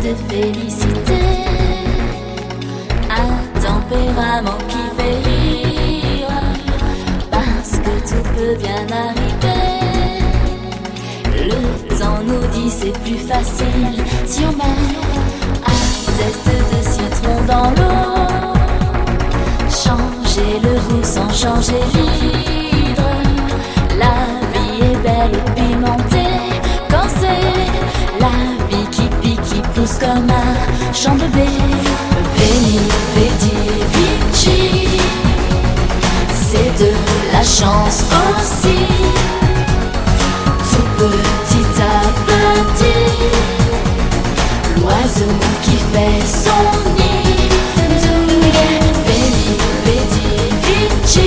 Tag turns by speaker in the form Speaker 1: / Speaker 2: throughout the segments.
Speaker 1: de félicité, un tempérament qui fait rire, parce que tout peut bien arriver. Le temps nous dit c'est plus facile si on met un zeste de citron dans l'eau. Changer le goût sans changer l'hydre. La vie est belle et pimentée quand c'est la vie qui pique, qui pousse comme un champ de blé. Veni, vedi, vici, c'est de la chance aussi. Tout petit à petit, l'oiseau qui fait son nid. Veni, vedi, vici,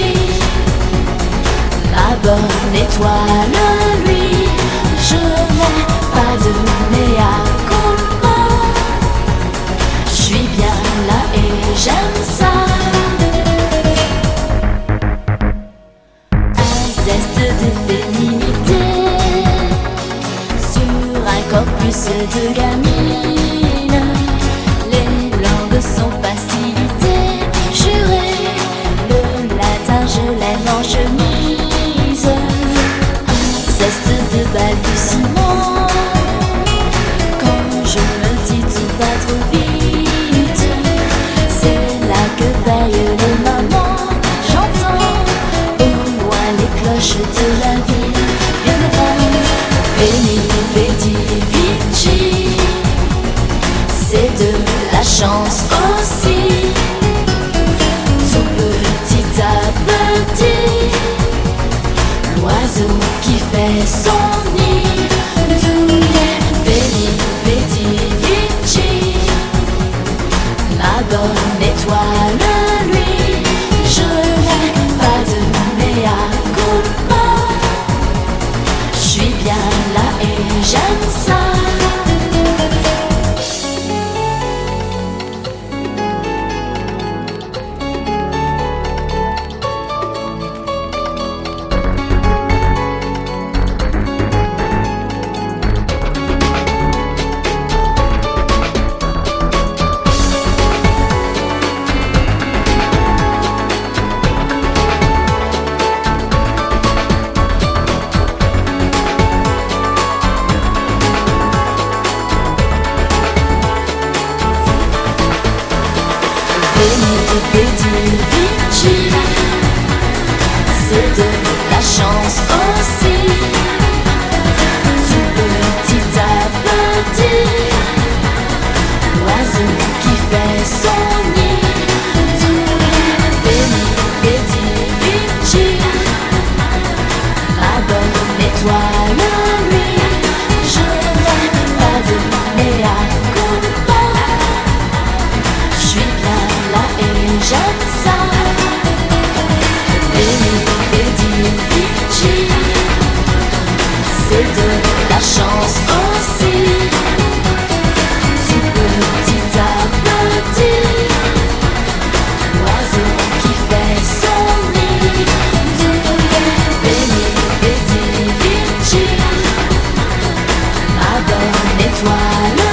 Speaker 1: la bonne étoile, lui, je n'ai pas de mea culpa. Je suis bien là et j'aime ça. Un zeste de féminité sur un corpus de gamine. Les langues sont facilitées, juré, le latin je l'aime en chemise. Un zeste de balbutiement quand je me dis tout va trop vite. C'est là que veillent les mamans. J'entends au loin les cloches de la ville. Bien devant, veni, vedi, vici, c'est de la chance aussi. Tout petit à petit, l'oiseau qui fait son nid. Veni, vedi, vici, la bonne étoile, lui, je n'ai pas de mea culpa. Je suis bien là et j'aime ça. Veni, vedi, vici, c'est de la chance aussi. Tout petit à petit, l'oiseau qui fait son nid. Veni, vedi, vici, la bonne étoile, lui, je n'ai pas de mea culpa. Je suis bien là et j'aime ça. Veni, vedi, vici, c'est de la chance aussi. Tout petit à petit, l'oiseau qui fait son nid. Veni, vedi, vici, ma bonne étoile.